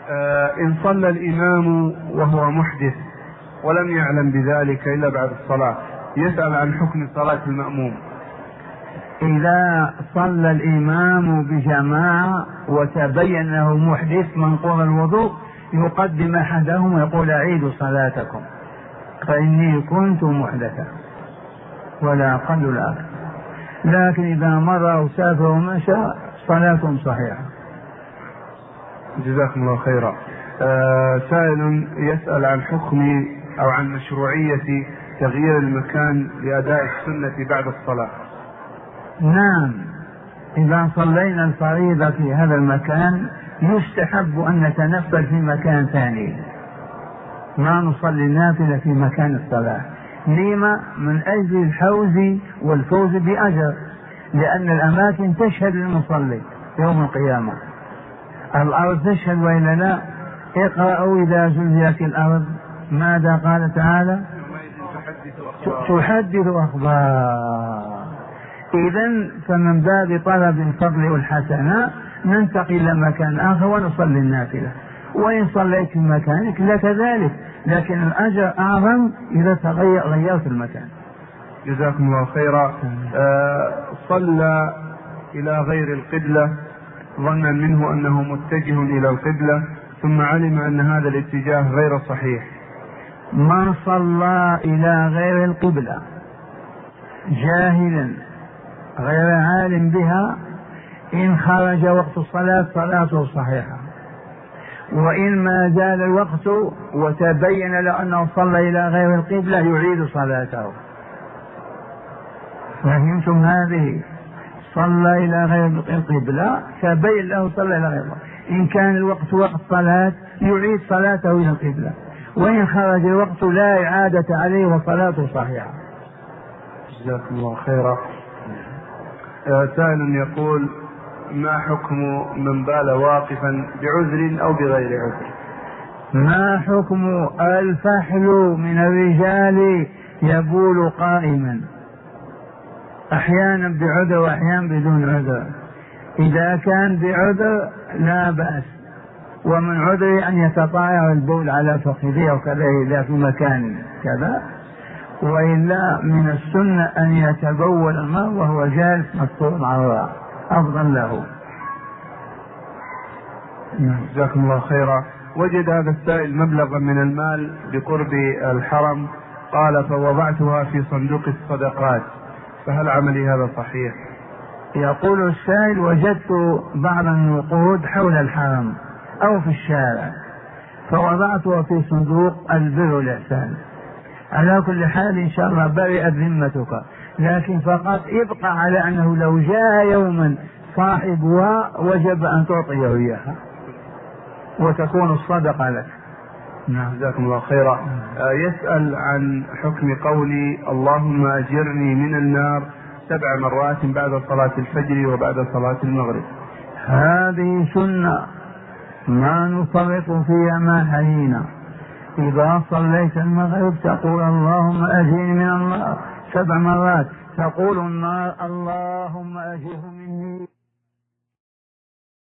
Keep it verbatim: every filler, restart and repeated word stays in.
آه إن صلى الإمام وهو محدث ولم يعلم بذلك إلا بعد الصلاة، يسأل عن حكم صلاة المأموم. إذا صلى الإمام بجماعة وتبين له محدث منقوض الوضوء يقدم أحدهم ويقول أعيدوا صلاتكم فإني كنت محدثا، ولا أقل ولا أكثر. لكن إذا مر أو سافر ومشى صلاتهم صحيحة. جزاكم الله خيرا. آه سائل يسأل عن حكم أو عن مشروعية تغيير المكان لأداء السنة بعد الصلاة. نعم، إذا صلينا الفريضة في هذا المكان يستحب أن نتنفل في مكان ثاني، ما نصلي النافلة في مكان الصلاة. لما؟ من أجل الحوز والفوز بأجر، لأن الأماكن تشهد للمصلي يوم القيامة. الأرض تشهد وإلا لا؟ اقرأوا إذا زلزلت الأرض ماذا قال تعالى؟ تحدث أخبار. إذن فمن باب طلب الفضل والحسنة ننتقل إلى مكان آخر ونصلي النافلة، وإن صليت في مكانك لك ذلك، لكن الأجر أعظم إذا تغير غيرت المكان. جزاكم الله خيرا. آه صلى إلى غير القبلة ظنا منه أنه متجه إلى القبلة ثم علم أن هذا الاتجاه غير صحيح. من صلى إلى غير القبلة جاهلا غير عالم بها إن خرج وقت الصلاة صلاته صحيحة، وإن ما زال الوقت وتبين له أنه صلى إلى غير القبلة يعيد صلاته. فهمتم هذه؟ صلى إلى غير القبلة تبين له صلى إلى غير القبلة، إن كان الوقت وقت صلاة يعيد صلاته إلى القبلة، وإن خرج الوقت لا إعادة عليه وصلاته صحيحة. جزاكم الله خيرا. سائل يقول: ما حكم من بال واقفا بعذر أو بغير عذر؟ ما حكم الفحل من الرجال يبول قائما أحيانا بعذر وأحيانا بدون عذر؟ إذا كان بعذر لا بأس، ومن عذر أن يتطاير البول على فخذه وكذا إذا في مكان كذا، وإلا من السنة أن يتبول الماء وهو جالس مستور عراء أفضل له. جزاكم الله خيرا. وجد هذا السائل مبلغا من المال بقرب الحرم، قال: فوضعتها في صندوق الصدقات، فهل عملي هذا صحيح؟ يقول السائل: وجدت بعض النقود حول الحرم أو في الشارع فوضعتها في صندوق البر والإحسان. على كل حال إن شاء الله برئت ذمتك، لكن فقط ابقى على أنه لو جاء يوما صاحبها وجب أن تعطيه إياها وتكون الصدقة لك. نعم. جزاكم الله خيرا. آه يسأل عن حكم قولي: اللهم أجرني من النار سبع مرات بعد صلاة الفجر وبعد صلاة المغرب. هذه سنة ما نفرط فيها ما حيينا. إذا صليت المغرب تقول: اللهم أجرني من النار سبع مرات، تقول النار: اللهم أجره مني